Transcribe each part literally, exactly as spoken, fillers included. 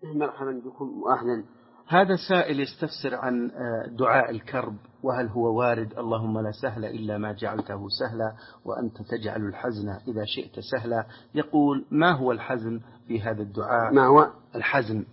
مرحبا بكم وأهلا. هذا سائل يستفسر عن دعاء الكرب، وهل هو وارد؟ اللهم لا سهل إلا ما جعلته سهلا وأنت تجعل الحزن إذا شئت سهلا. يقول: ما هو الحزن في هذا الدعاء؟ ما هو الحزن؟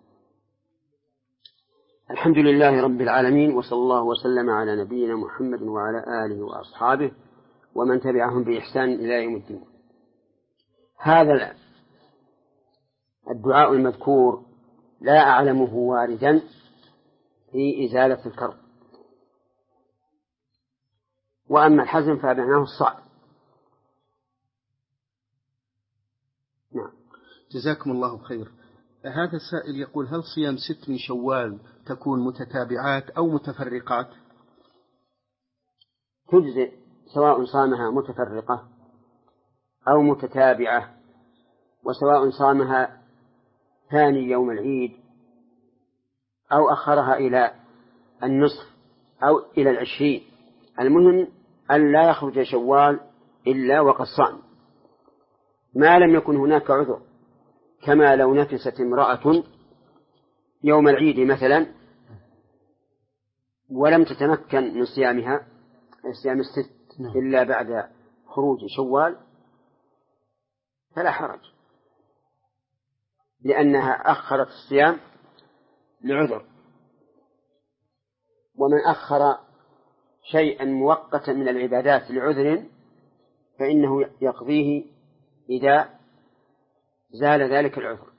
الحمد لله رب العالمين، وصلى الله وسلم على نبينا محمد وعلى آله وأصحابه ومن تبعهم بإحسان إلى يوم الدين. هذا الدعاء المذكور لا أعلمه واردا في إزالة الكرب، وأما الحزن فمعناه الصعب. نعم. جزاكم الله خير. هذا السائل يقول: هل صيام ست من شوال تكون متتابعات أو متفرقات؟ تجزئ سواء صامها متفرقة أو متتابعة، وسواء صامها ثاني يوم العيد أو أخرها إلى النصف أو إلى العشرين، المهم أن لا يخرج شوال إلا وقد صام، ما لم يكن هناك عذر، كما لو نفست امرأة يوم العيد مثلا ولم تتمكن من صيامها صيام الست إلا بعد خروج شوال فلا حرج، لأنها أخرت الصيام لعذر. ومن أخر شيئا مؤقتا من العبادات لعذر فإنه يقضيه إذا زال ذلك العذر.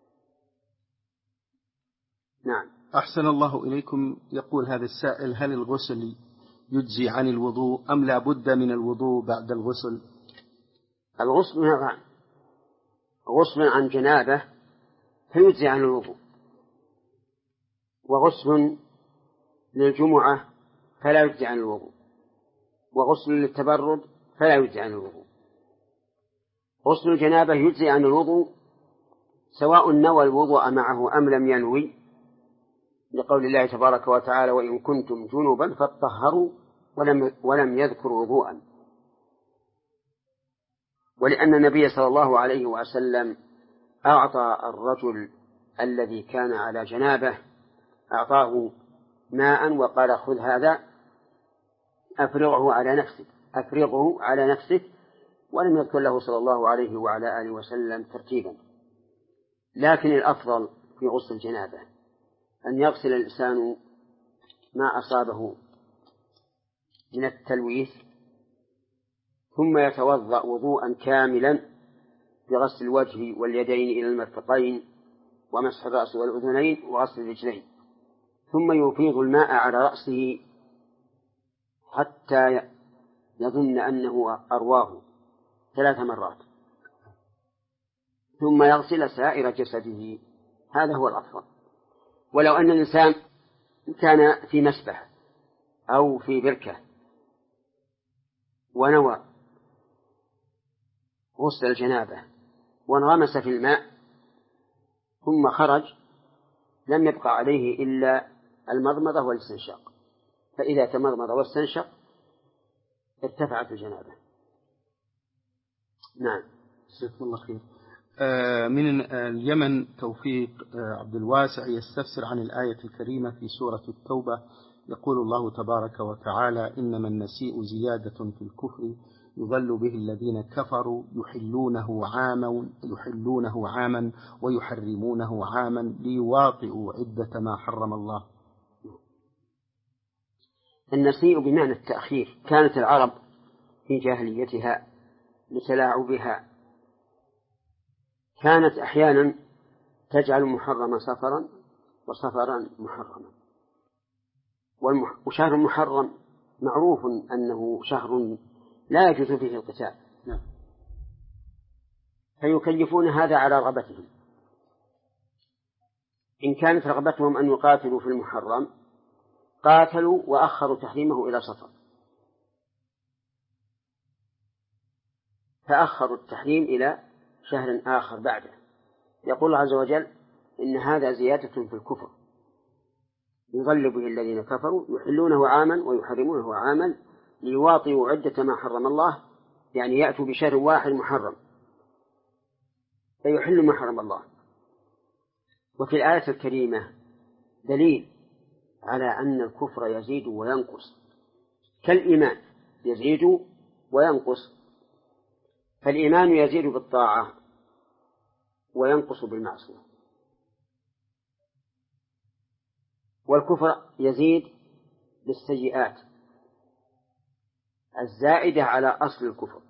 نعم. أحسن الله إليكم. يقول هذا السائل: هل الغسل يجزي عن الوضوء أم لا بد من الوضوء بعد الغسل؟ الغسل نوعان: غسل عن جنابه فيجزي عن الوضوء، وغسل للجمعة فلا يجزي عن الوضوء، وغسل للتبرد فلا يجزي عن الوضوء. غسل الجنابة يجزي عن الوضوء سواء نوى الوضوء معه أم لم ينوي، لقول الله تبارك وتعالى: وإن كنتم جنبا فاطهروا، ولم, ولم يذكر وضوءا، ولأن النبي صلى الله عليه وسلم أعطى الرجل الذي كان على جنابه أعطاه ماء وقال: خذ هذا أفرغه على نفسك أفرغه على نفسك ولم يذكر له صلى الله عليه وعلى آله وسلم ترتيبا. لكن الأفضل في غسل الجنابة أن يغسل الإنسان ما أصابه من التلويث ثم يتوضأ وضوءا كاملا بغسل الوجه واليدين إلى المرفقين ومسح الرأس والأذنين وغسل الرجلين، ثم يفيض الماء على رأسه حتى يظن أنه أرواه ثلاث مرات، ثم يغسل سائر جسده. هذا هو الأفضل. ولو أن الإنسان كان في مسبح أو في بركة ونوى غسل الجنابة وانغمس في الماء ثم خرج لم يبقى عليه إلا المضمضة والاستنشاق، فإذا تمضمض واستنشق ارتفعت الجنابة. نعم. جزاكم الله خير. آه من اليمن توفيق آه عبد الواسع يستفسر عن الآية الكريمة في سورة التوبة. يقول الله تبارك وتعالى: إنما النسيء زيادة في الكفر يضل به الذين كفروا يحلونه عاما يحلونه عاما ويحرمونه عاما ليواطئوا عدة ما حرم الله. النسيء بمعنى التأخير. كانت العرب في جاهليتها لتلاعبها كانت أحيانا تجعل محرم سفرا وسفرا محرما، وشهر محرم معروف أنه شهر لا يجوز فيه القتال، فيكلفون هذا على رغبتهم. إن كانت رغبتهم أن يقاتلوا في المحرم قاتلوا وأخروا تحريمه إلى صفر، فأخروا التحريم إلى شهر آخر بعده. يقول الله عز وجل: إن هذا زيادة في الكفر يضل به الذين كفروا يحلونه عاما ويحرمونه عاما ليواطئوا عدة ما حرم الله، يعني يأتوا بشهر واحد محرم فيحل ما حرم الله. وفي الآية الكريمة دليل على أن الكفر يزيد وينقص كالإيمان يزيد وينقص، فالإيمان يزيد بالطاعة وينقص بالمعصية، والكفر يزيد بالسيئات الزائدة على أصل الكفر،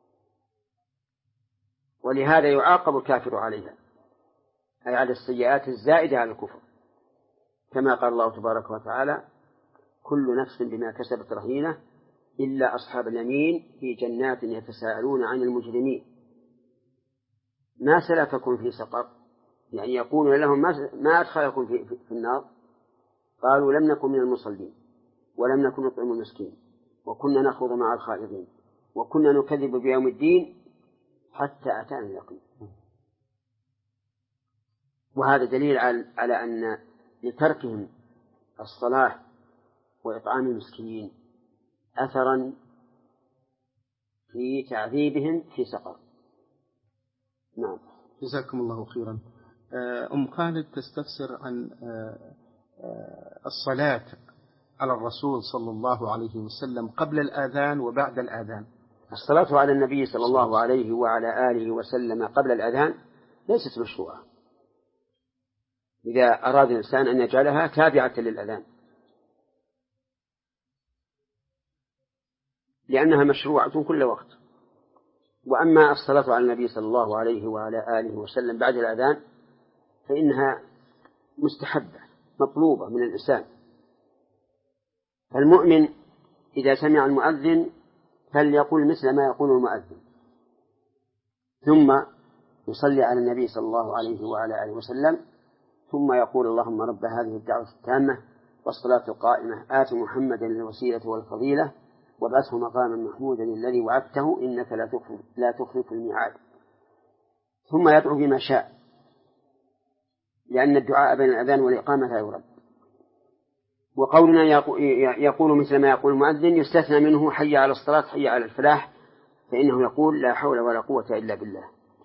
ولهذا يعاقب الكافر عليها، أي على السيئات الزائدة على الكفر، كما قال الله تبارك وتعالى: كل نفس بما كسبت رهينة إلا أصحاب اليمين في جنات يتساءلون عن المجرمين ما سلككم في سقر، يعني يقول لهم ما أدخلكم في, في, في النار؟ قالوا لم نكن من المصلين ولم نكن نطعم المسكين وكنا نخوض مع الخائضين وكنا نكذب بيوم الدين حتى أتانا اليقين. وهذا دليل على أن لتركهم الصلاة وإطعام المسكين أثرا في تعذيبهم في سقر. نعم. جزاكم الله خيرا. أم خالد تستفسر عن الصلاة على الرسول صلى الله عليه وسلم قبل الآذان وبعد الآذان. الصلاة على النبي صلى الله عليه وعلى آله وسلم قبل الآذان ليست مشروعة، إذا أراد الإنسان أن يجعلها تابعة للأذان، لأنها مشروعة كل وقت. وأما الصلاة على النبي صلى الله عليه وعلى آله وسلم بعد الأذان فإنها مستحبة مطلوبة من الإنسان. فالمؤمن إذا سمع المؤذن فليقول مثل ما يقول المؤذن، ثم يصلي على النبي صلى الله عليه وعلى آله وسلم، ثم يقول: اللهم رب هذه الدعوة التامة والصلاة القائمة آت محمدا الوسيلة والفضيلة وابعثه مقاما محمودا الذي وعدته إنك لا تخلف, لا تخلف الميعاد. ثم يدعو بما شاء، لأن الدعاء بين الأذان والإقامة لا يرد. وقولنا يقول مثل ما يقول المؤذن يستثنى منه حي على الصلاة حي على الفلاح، فإنه يقول لا حول ولا قوة إلا بالله.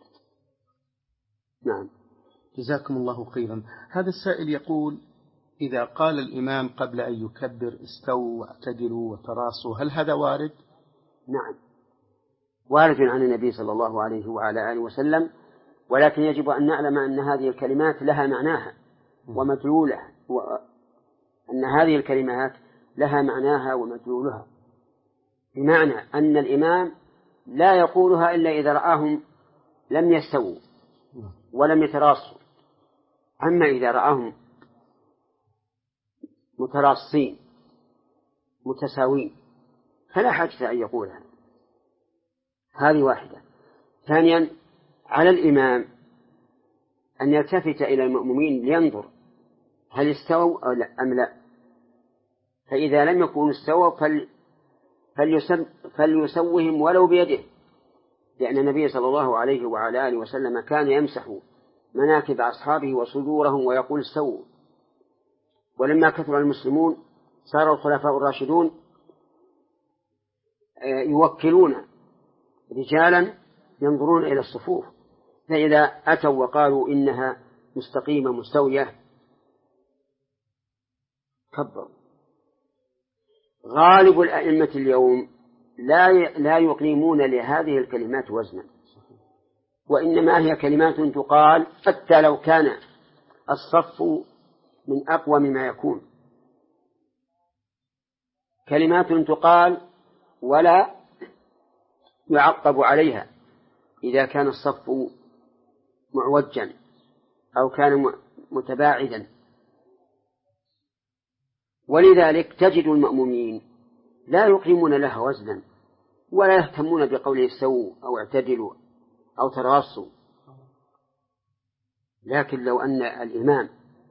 نعم. جزاكم الله خيرا. هذا السائل يقول: إذا قال الإمام قبل أن يكبر استووا واعتدلوا وتراصوا، هل هذا وارد؟ نعم، وارد عن النبي صلى الله عليه وعلى آله وسلم، ولكن يجب أن نعلم أن هذه الكلمات لها معناها ومدلولها، وأن هذه الكلمات لها معناها ومدلولها، بمعنى أن الإمام لا يقولها إلا إذا رآهم لم يستووا ولم يتراصوا. أما إذا رآهم متراصين متساوين فلا حاجة أن يقولها. هذه واحدة. ثانيا، على الإمام أن يلتفت إلى المأمومين لينظر هل استووا أم لا، فإذا لم يكونوا استووا فل فليسوهم ولو بيده، لأن النبي صلى الله عليه وعلى آله وسلم كان يمسح مناكب أصحابه وصدورهم ويقول استووا. ولما كثر المسلمون صار الخلفاء الراشدون يوكلون رجالا ينظرون إلى الصفوف، فإذا أتوا وقالوا إنها مستقيمة مستوية كبروا. غالب الأئمة اليوم لا لا يقيمون لهذه الكلمات وزنا، وإنما هي كلمات تقال حتى لو كان الصف من أقوى مما يكون، كلمات تقال ولا يعقب عليها إذا كان الصف معوجا أو كان متباعدا. ولذلك تجد المأمومين لا يقيمون لها وزنا ولا يهتمون بقوله استووا أو اعتدلوا أو تراصوا. لكن لو أن الإمام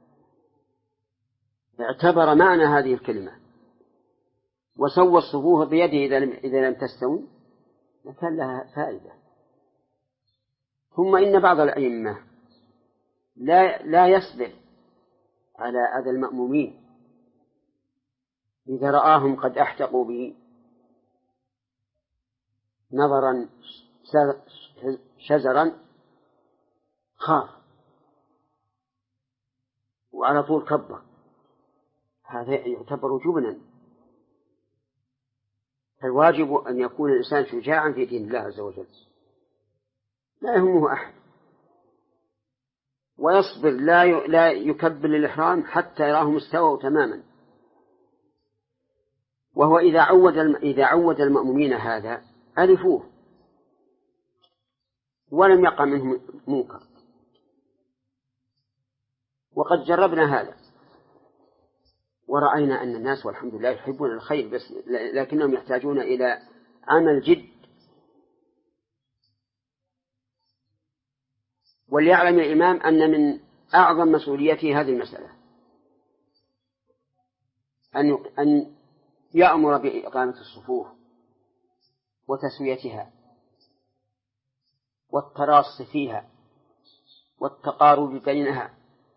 اعتبر معنى هذه الكلمة وسوى الصفوف بيده إذا لم تستوي لكان لها فائدة. ثم إن بعض الأئمة لا لا يصبر على أذى المأمومين، إذا رآهم قد أحتقوا به نظرا شزرا خاف وعلى طول كبر، هذا يعتبر جبنا. فالواجب أن يكون الإنسان شجاعا في دين الله عز وجل، لا يهمه أحد، ويصبر، لا لا يكبر للإحرام حتى يراه مستوى تماما. وهو إذا عود إذا عود المأمومين هذا ألفوه ولم يقع منهم منكر. وقد جربنا هذا ورأينا أن الناس والحمد لله يحبون الخير، بس لكنهم يحتاجون إلى عمل جد. وليعلم الإمام أن من أعظم مسؤوليته هذه المسألة، أن أن يأمر بإقامة الصفوف وتسويتها والتراص فيها والتقارب بينها.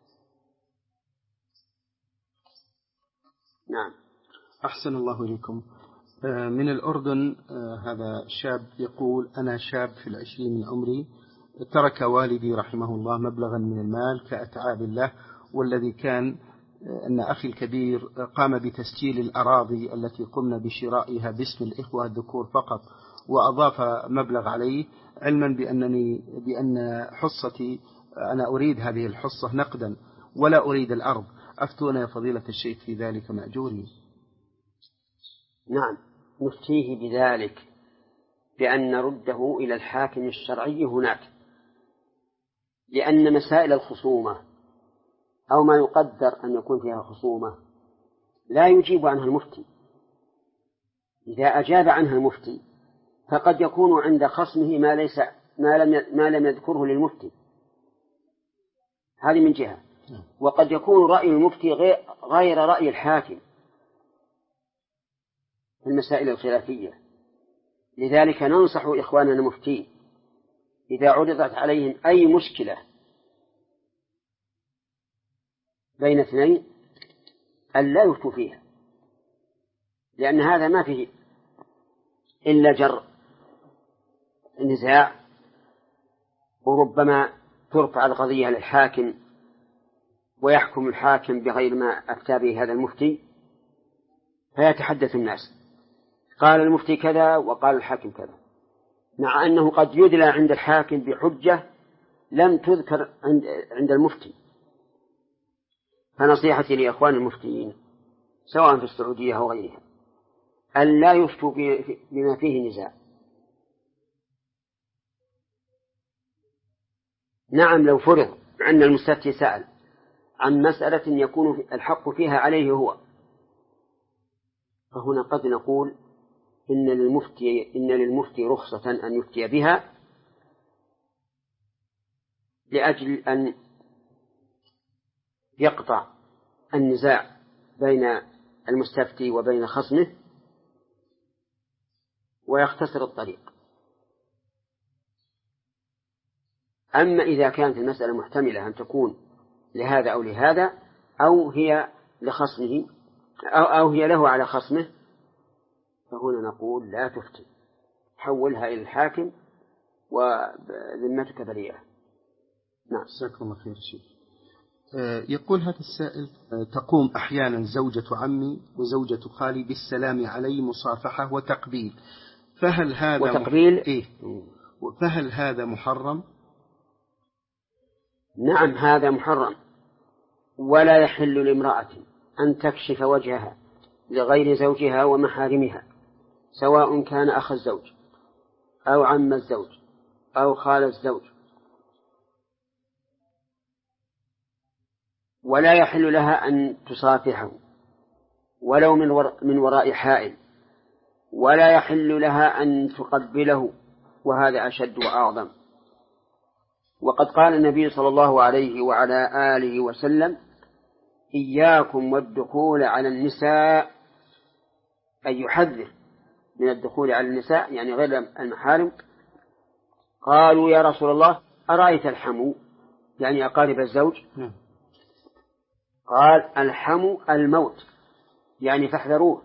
نعم. أحسن الله إليكم. من الأردن هذا شاب يقول: أنا شاب في العشرين من عمري، ترك والدي رحمه الله مبلغا من المال كأتعاب الله، والذي كان أن أخي الكبير قام بتسجيل الأراضي التي قمنا بشرائها باسم الإخوة الذكور فقط، وأضاف مبلغ عليه، علما بأنني بأن حصتي أنا أريد هذه الحصة نقدا ولا أريد الأرض. أفتونا يا فضيلة الشيخ في ذلك مأجورين. نعم، نفتيه بذلك بأن نرده إلى الحاكم الشرعي هناك، لأن مسائل الخصومة أو ما يقدر أن يكون فيها خصومة لا يجيب عنها المفتي. إذا أجاب عنها المفتي فقد يكون عند خصمه ما ليس ما لم ما لم يذكره للمفتي، هذه من جهة. وقد يكون رأي المفتي غير رأي الحاكم في المسائل الخلافية. لذلك ننصح إخواننا المفتين إذا عرضت عليهم أي مشكلة بين اثنين أن لا يفتوا فيها، لأن هذا ما فيه إلا جر النزاع، وربما ترفع القضية للحاكم ويحكم الحاكم بغير ما أفتى به هذا المفتي، فيتحدث الناس قال المفتي كذا وقال الحاكم كذا، مع أنه قد يدلى عند الحاكم بحجة لم تذكر عند عند المفتي. فنصيحتي لإخوان المفتيين سواء في السعودية أو غيرها أن لا يفتوا بما فيه نزاع. نعم، لو فرض أن المستفتي سأل عن مسألة يكون الحق فيها عليه هو، فهنا قد نقول إن للمفتي إن للمفتي رخصة أن يفتي بها لأجل أن يقطع النزاع بين المستفتي وبين خصمه ويختصر الطريق. أما إذا كانت المسألة محتملة أن تكون لهذا أو لهذا، أو هي لخصمه أو, أو هي له على خصمه، فهنا نقول لا تفتي، حولها إلى الحاكم وذمتك بريئة. نعم. جزاكم الله خير شيخ. يقول هذا السائل: تقوم أحيانا زوجة عمي وزوجة خالي بالسلام علي مصافحة وتقبيل، فهل هذا وتقبيل مح... إيه؟ فهل هذا محرم؟ نعم، هذا محرم، ولا يحل لامرأة أن تكشف وجهها لغير زوجها ومحارمها، سواء كان أخ الزوج أو عم الزوج أو خال الزوج. ولا يحل لها أن تصافحه ولو من, ور... من وراء حائل، ولا يحل لها أن تقبله، وهذا أشد وأعظم. وقد قال النبي صلى الله عليه وعلى آله وسلم: إياكم والدخول على النساء، أي يحذر من الدخول على النساء يعني غير المحارم. قالوا: يا رسول الله أرأيت الحمو، يعني أقارب الزوج؟ قال: الحمو الموت، يعني فاحذروه.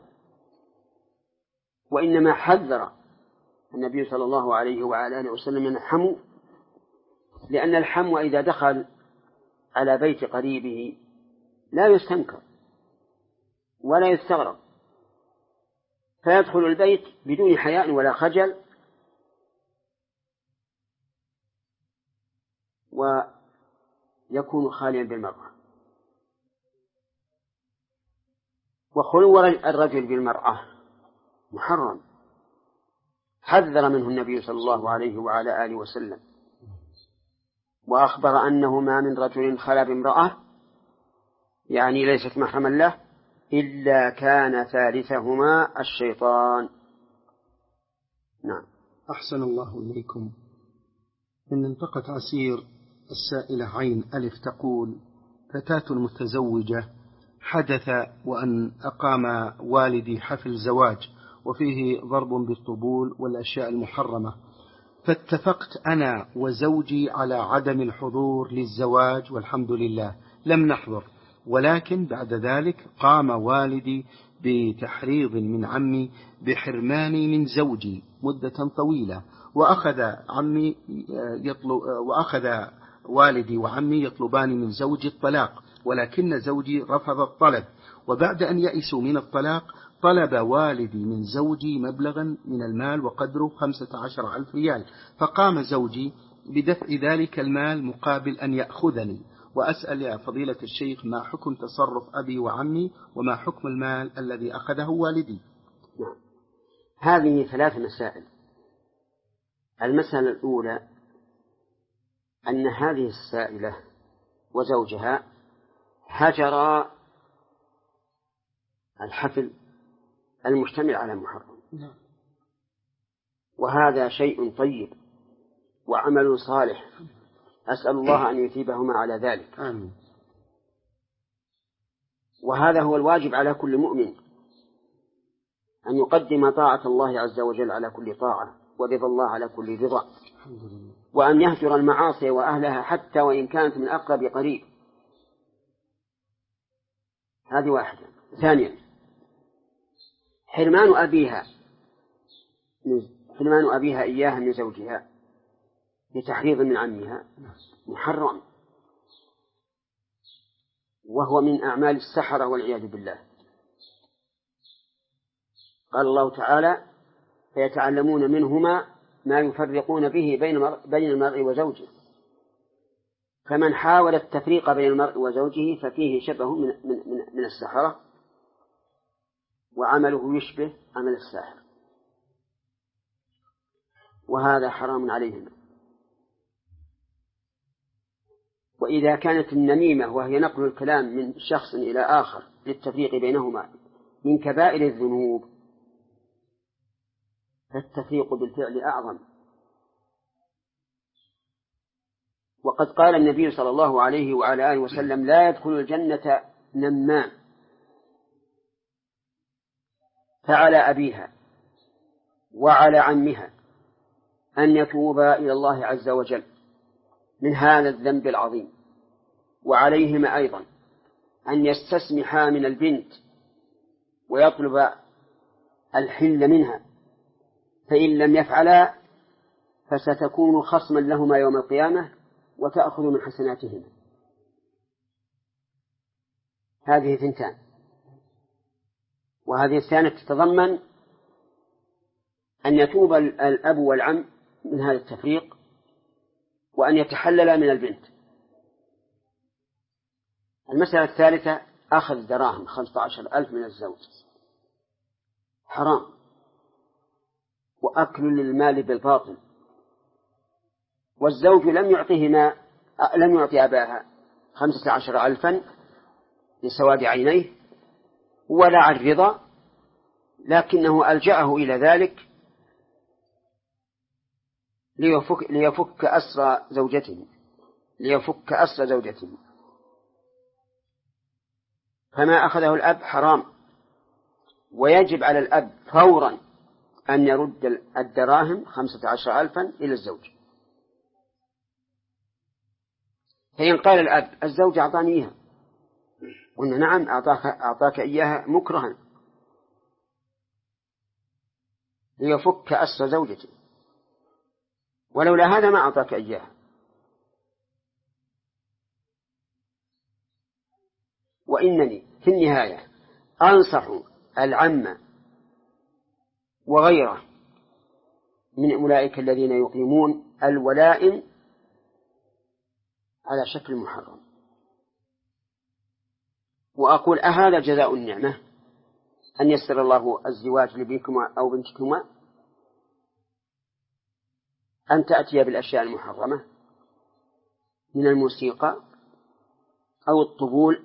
وإنما حذر النبي صلى الله عليه وعلى آله وسلم من الحمو، لأن الحمو إذا دخل على بيت قريبه لا يستنكر ولا يستغرب، فيدخل البيت بدون حياء ولا خجل، ويكون خاليا بالمرأة. وخلو الرجل بالمرأة محرم، حذر منه النبي صلى الله عليه وعلى آله وسلم، وأخبر أنه ما من رجل خلا بامرأة يعني ليست محرما له إلا كان ثالثهما الشيطان. نعم. أحسن الله إليكم. إن انطقت عسير السائلة عين ألف تقول: فتاة متزوجة حدث وأن أقام والدي حفل زواج وفيه ضرب بالطبول والأشياء المحرمة، فاتفقت أنا وزوجي على عدم الحضور للزواج والحمد لله لم نحضر، ولكن بعد ذلك قام والدي بتحريض من عمي بحرماني من زوجي مدة طويلة، وأخذ عمي يطلب وأخذ والدي وعمي يطلبان من زوجي الطلاق، ولكن زوجي رفض الطلب، وبعد أن يئسوا من الطلاق طلب والدي من زوجي مبلغا من المال وقدره خمسة عشر ألف ريال، فقام زوجي بدفع ذلك المال مقابل أن يأخذني. وأسأل يا فضيلة الشيخ ما حكم تصرف أبي وعمي وما حكم المال الذي أخذه والدي؟ نعم. هذه ثلاث مسائل. المسألة الأولى أن هذه السائلة وزوجها هجرا الحفل المشتمل على محرم، وهذا شيء طيب وعمل صالح، أسأل الله أن يثيبهما على ذلك. آمين. وهذا هو الواجب على كل مؤمن، أن يقدم طاعة الله عز وجل على كل طاعة، ورضا الله على كل رضا، وأن يهجر المعاصي وأهلها حتى وإن كانت من أقرب قريب. هذه واحدة. ثانيا، حرمان أبيها حرمان أبيها إياها من زوجها بتحريض من عمها محرم، وهو من أعمال السحرة والعياذ بالله. قال الله تعالى: فيتعلمون منهما ما يفرقون به بين المرء وزوجه. فمن حاول التفريق بين المرء وزوجه ففيه شبه من, من, من السحرة، وعمله يشبه عمل الساحر، وهذا حرام عليهما. وإذا كانت النميمة وهي نقل الكلام من شخص إلى آخر للتفريق بينهما من كبائر الذنوب، فالتفريق بالفعل أعظم. وقد قال النبي صلى الله عليه وعلى آله وسلم: لا يدخل الجنة نمام. فعلى أبيها وعلى عمها أن يتوبا إلى الله عز وجل من هذا الذنب العظيم، وعليهما أيضا أن يستسمحا من البنت ويطلب الحل منها، فإن لم يفعلا فستكون خصما لهما يوم القيامة وتأخذ من حسناتهما. هذه ثنتان. وهذه الثانية تتضمن أن يتوب الأب والعم من هذا التفريق، وأن يتحلل من البنت. المسألة الثالثة أخذ دراهم خمسة عشر ألف من الزوج، حرام، وأكل للمال بالباطل. والزوج لم يعطيهما لم يعطي أباها خمسة عشر ألفا لسواد عينيه ولا عن رضا، لكنه ألجأه إلى ذلك ليفك, ليفك أسر زوجته ليفك أسر زوجته فما أخذه الأب حرام، ويجب على الأب فورا أن يرد الدراهم خمسة عشر ألفا إلى الزوج. فإن قال الأب: الزوج أعطاني إياها، قلنا: نعم، أعطاك, أعطاك إياها مكرها ليفك أسر زوجته، ولولا هذا ما أعطاك إياها. وإنني في النهاية أنصح العامة وغيره من أولئك الذين يقيمون الولائم على شكل محرم، وأقول أهذا جزاء النعمة أن يسر الله الزواج لبنكما أو بنتكما أن تأتي بالأشياء المحرمة من الموسيقى أو الطبول،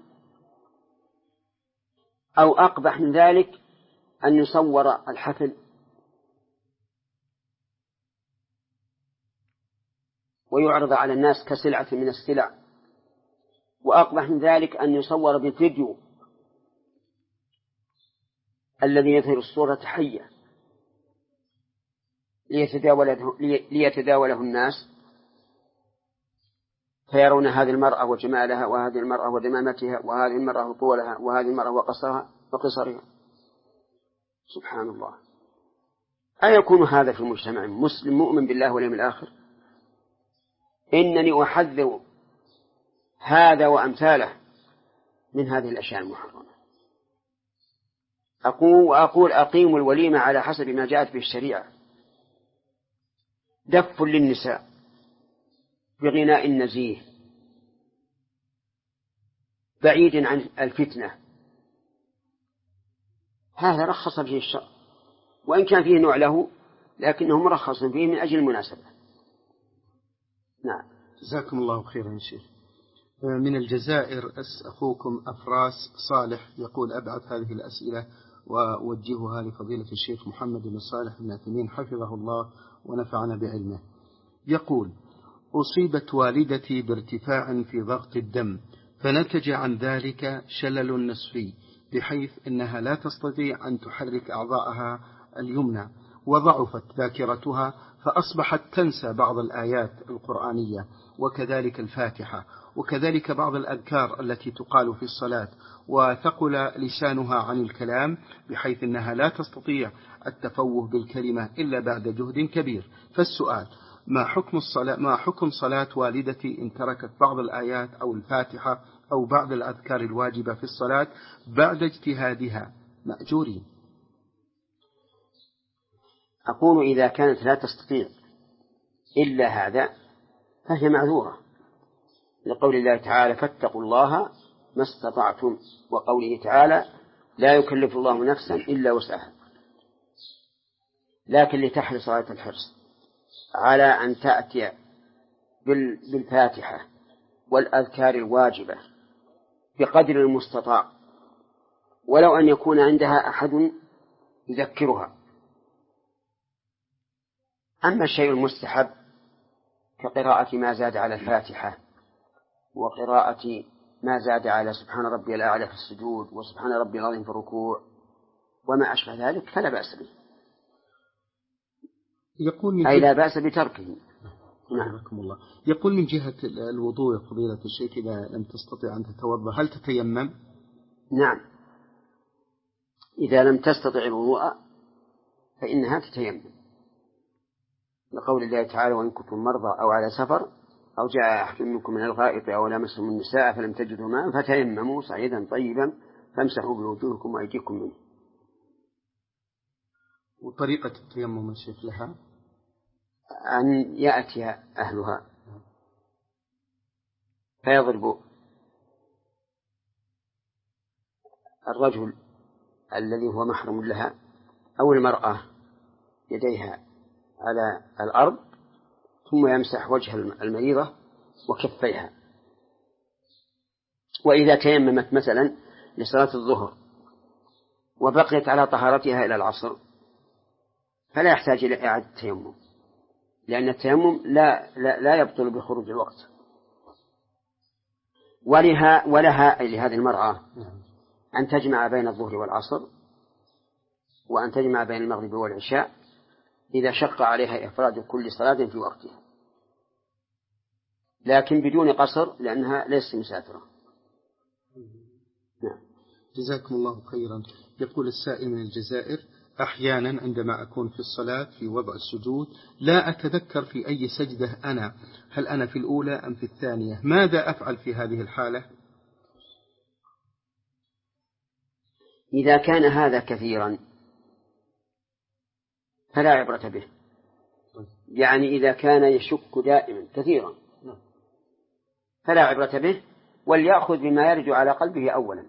أو أقبح من ذلك أن يصور الحفل ويعرض على الناس كسلعة من السلع، وأقبح من ذلك أن يصور بالفيديو الذي يظهر الصورة حية ليتداوله, ليتداوله الناس فيرون هذه المرأة وجمالها، وهذه المرأة ودمامتها، وهذه المرأة وطولها، وهذه المرأة وقصرها وقصرها. سبحان الله، أيكون هذا في المجتمع مسلم مؤمن بالله واليوم الآخر؟ إنني أحذر هذا وأمثاله من هذه الأشياء المحرمة. أقول وأقول أقيموا الوليمة على حسب ما جاءت به الشريعة، دف للنساء بغناء نزيه بعيد عن الفتنة، هذا رخص فيه الشرع، وإن كان فيه نوع له لكنه مرخص فيه من أجل المناسبة. نعم. جزاكم الله خيرا يا شيخ. من الجزائر أخوكم أفراس صالح يقول أبعث هذه الأسئلة وأوجهها لفضيلة الشيخ محمد بن صالح بن عثيمين حفظه الله ونفعنا بعلمه. يقول: أصيبت والدتي بارتفاع في ضغط الدم، فنتج عن ذلك شلل نصفي بحيث أنها لا تستطيع أن تحرك أعضاءها اليمنى، وضعفت ذاكرتها فأصبحت تنسى بعض الآيات القرآنية وكذلك الفاتحة وكذلك بعض الأذكار التي تقال في الصلاة، وثقل لسانها عن الكلام بحيث أنها لا تستطيع التفوه بالكلمة إلا بعد جهد كبير. فالسؤال: ما حكم الصلاة ما حكم صلاة والدتي إن تركت بعض الآيات أو الفاتحة أو بعض الأذكار الواجبة في الصلاة بعد اجتهادها مأجورين؟ أقول إذا كانت لا تستطيع إلا هذا فهي معذورة، لقول الله تعالى: فاتقوا الله ما استطعتم، وقوله تعالى: لا يكلف الله نفسا إلا وسعها. لكن لتحرص غاية الحرص على أن تأتي بالفاتحة والأذكار الواجبة بقدر المستطاع، ولو أن يكون عندها أحد يذكرها. أما الشيء المستحب كقراءة ما زاد على الفاتحة وقراءة ما زاد على سبحان ربي الأعلى في السجود وسبحان ربي العظيم في الركوع وما أشبه ذلك فلا بأس به، يقول أي لا بأس بتركه. نعم. الله. يقول من جهة الوضوء يا فضيلة الشيخ إذا لم تستطع أن تتوضأ هل تتيمم؟ نعم، إذا لم تستطع الوضوء فإنها تتيمم، لقول الله تعالى: وإن كنتم مرضى أو على سفر أو جاء أحد منكم من الغائط أو لمستم النساء فلم تجدوا ماء فتيمموا صعيدا طيبا فامسحوا بوجوهكم وأيديكم منه. وطريقة التيمم الشيخ لها أن يأتي أهلها فيضرب الرجل الذي هو محرم لها أو المرأة يديها على الأرض، ثم يمسح وجه المريضة وكفيها. وإذا تيممت مثلا لصلاة الظهر وبقيت على طهارتها إلى العصر فلا يحتاج إلى إعادة التيمم، لأن التيمم لا, لا, لا يبطل بخروج الوقت. ولها, ولها لهذه المرأة أن تجمع بين الظهر والعصر، وأن تجمع بين المغرب والعشاء إذا شق عليها إفراد كل صلاة في وقتها، لكن بدون قصر لأنها ليست مسافرة. نعم. جزاكم الله خيرا. يقول السائل من الجزائر: أحيانا عندما أكون في الصلاة في وضع السجود لا أتذكر في أي سجدة أنا، هل أنا في الأولى أم في الثانية؟ ماذا أفعل في هذه الحالة؟ إذا كان هذا كثيرا فلا عبرة به، يعني إذا كان يشك دائما كثيرا فلا عبرة به، وليأخذ بما يرد على قلبه أولا.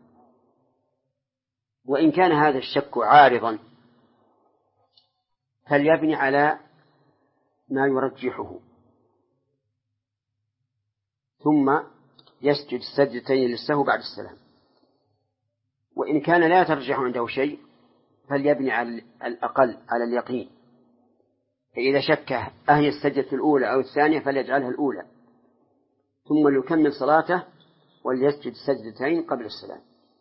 وإن كان هذا الشك عارضا فليبني على ما يرجحه، ثم يسجد سجدتين للسهو بعد السلام. وإن كان لا يترجح عنده شيء فليبني على الأقل على اليقين، فإذا شك أهي السجدة الأولى أو الثانية فليجعلها الأولى، ثم ليكمل صلاته وليسجد سجدتين قبل السلام.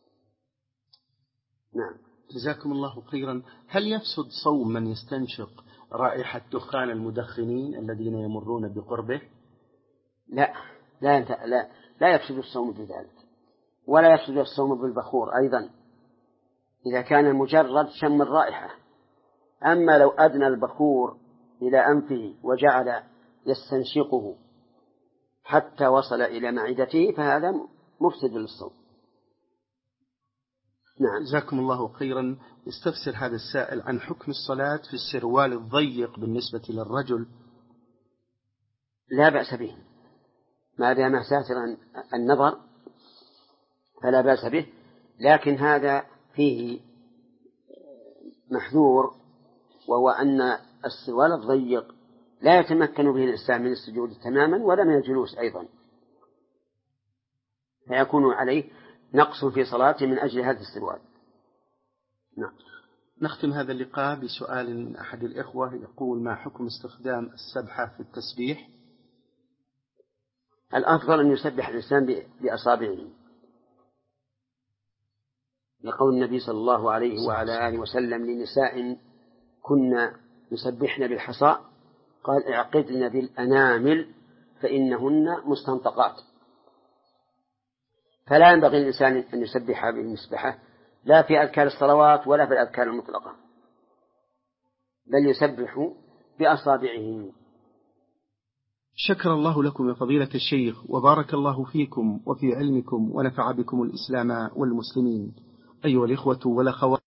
نعم. جزاكم الله خيرا. هل يفسد صوم من يستنشق رائحة دخان المدخنين الذين يمرون بقربه؟ لا لا لا, لا يفسد الصوم بذلك، ولا يفسد الصوم بالبخور أيضا إذا كان مجرد شم الرائحة. أما لو أدنى البخور إلى أنفه وجعل يستنشقه حتى وصل إلى معدته فهذا مفسد للصوم. نعم. جزاكم الله خيرا. يستفسر هذا السائل عن حكم الصلاة في السروال الضيق بالنسبة للرجل. لا بأس به ما دام ساترا النظر فلا بأس به، لكن هذا فيه محذور، وهو أن السروال الضيق لا يتمكن به الإنسان من السجود تماما ولا من الجلوس أيضا، فيكون عليه نقص في صلاته من أجل هذا السروال. نعم. نختم هذا اللقاء بسؤال من أحد الإخوة يقول: ما حكم استخدام السبحة في التسبيح؟ الأفضل أن يسبح الإنسان بأصابعه، لقول النبي صلى الله عليه وعلى آله وسلم لنساء كنا يسبحن بالحصى قال: اعقدن بالأنامل فإنهن مستنطقات. فلا ينبغي الإنسان أن يسبح بالمسبحة لا في أذكار الصلوات ولا في الأذكار المطلقة، بل يسبح بأصابعه. شكر الله لكم يا فضيلة الشيخ، وبارك الله فيكم وفي علمكم، ونفع بكم الإسلام والمسلمين. أيها الإخوة والأخوات.